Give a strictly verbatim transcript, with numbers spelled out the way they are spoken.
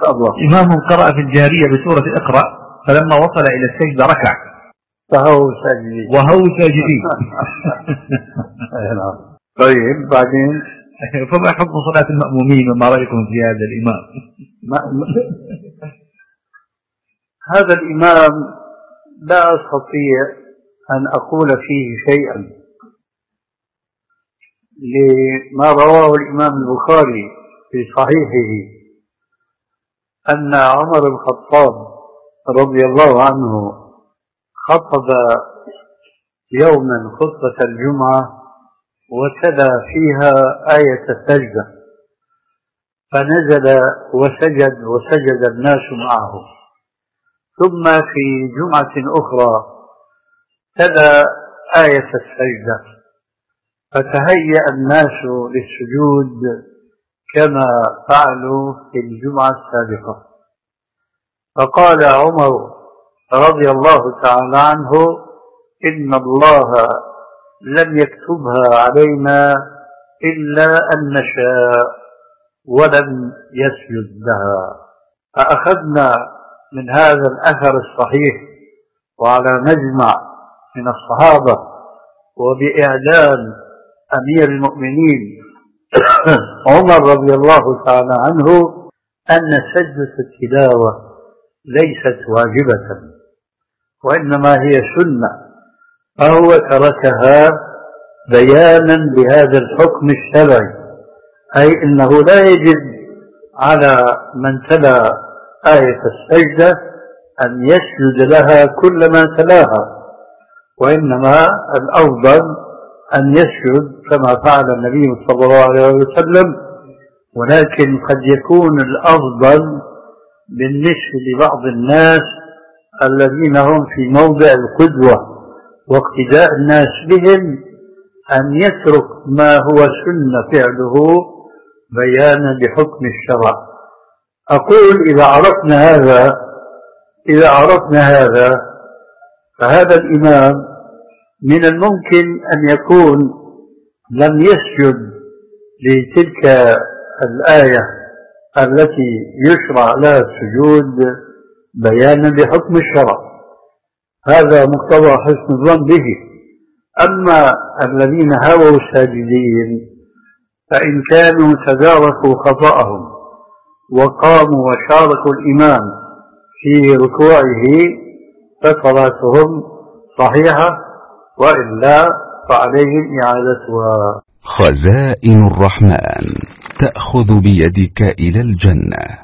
شاء الله. إمام قرأ في الجارية بسورة اقرأ، فلما وصل إلى السجدة ركع فهو ساجدين وهو ساجدين. طيب بعدين فما حكم صلاة المأمومين وما رأيكم في هذا الإمام؟ هذا الإمام لا أستطيع أن أقول فيه شيئا لما رواه الإمام البخاري في صحيحه أن عمر بن الخطاب رضي الله عنه خطب يوما خطبة الجمعة وتلا فيها آية السجدة، فنزل وسجد وسجد الناس معه. ثم في جمعة أخرى تلا آية السجدة، فتهيأ الناس للسجود كما فعلوا في الجمعة السابقة. فقال عمر رضي الله تعالى عنه: إن الله لم يكتبها علينا إلا أن نشاء ولم يسجد لها. فأخذنا من هذا الأثر الصحيح وعلى مجمع من الصحابة وبإعلان أمير المؤمنين عمر رضي الله تعالى عنه أن سجدة التلاوة ليست واجبة وإنما هي سنة، فهو تركها بيانا بهذا الحكم الشرعي، أي أنه لا يجب على من تلا آية السجدة أن يسجد لها كل ما تلاها، وإنما الأفضل أن يسجد كما فعل النبي صلى الله عليه وسلم. ولكن قد يكون الأفضل بالنسبة لبعض الناس الذين هم في موضع القدوة واقتداء الناس بهم أن يترك ما هو سنة فعله بيانا لحكم الشرع. أقول إذا عرفنا هذا إذا عرفنا هذا فهذا الإمام من الممكن أن يكون لم يسجد لتلك الآية التي يشرع لها السجود بيانا لحكم الشرع، هذا مقتضى حسن الظن به. أما الذين هووا ساجدين فإن كانوا تداركوا خطأهم وقاموا وشاركوا الإمام في ركوعه فصلاتهم صحيحة، وإلا فعليهم إعادتها. خزائن الرحمن تأخذ بيدك إلى الجنة.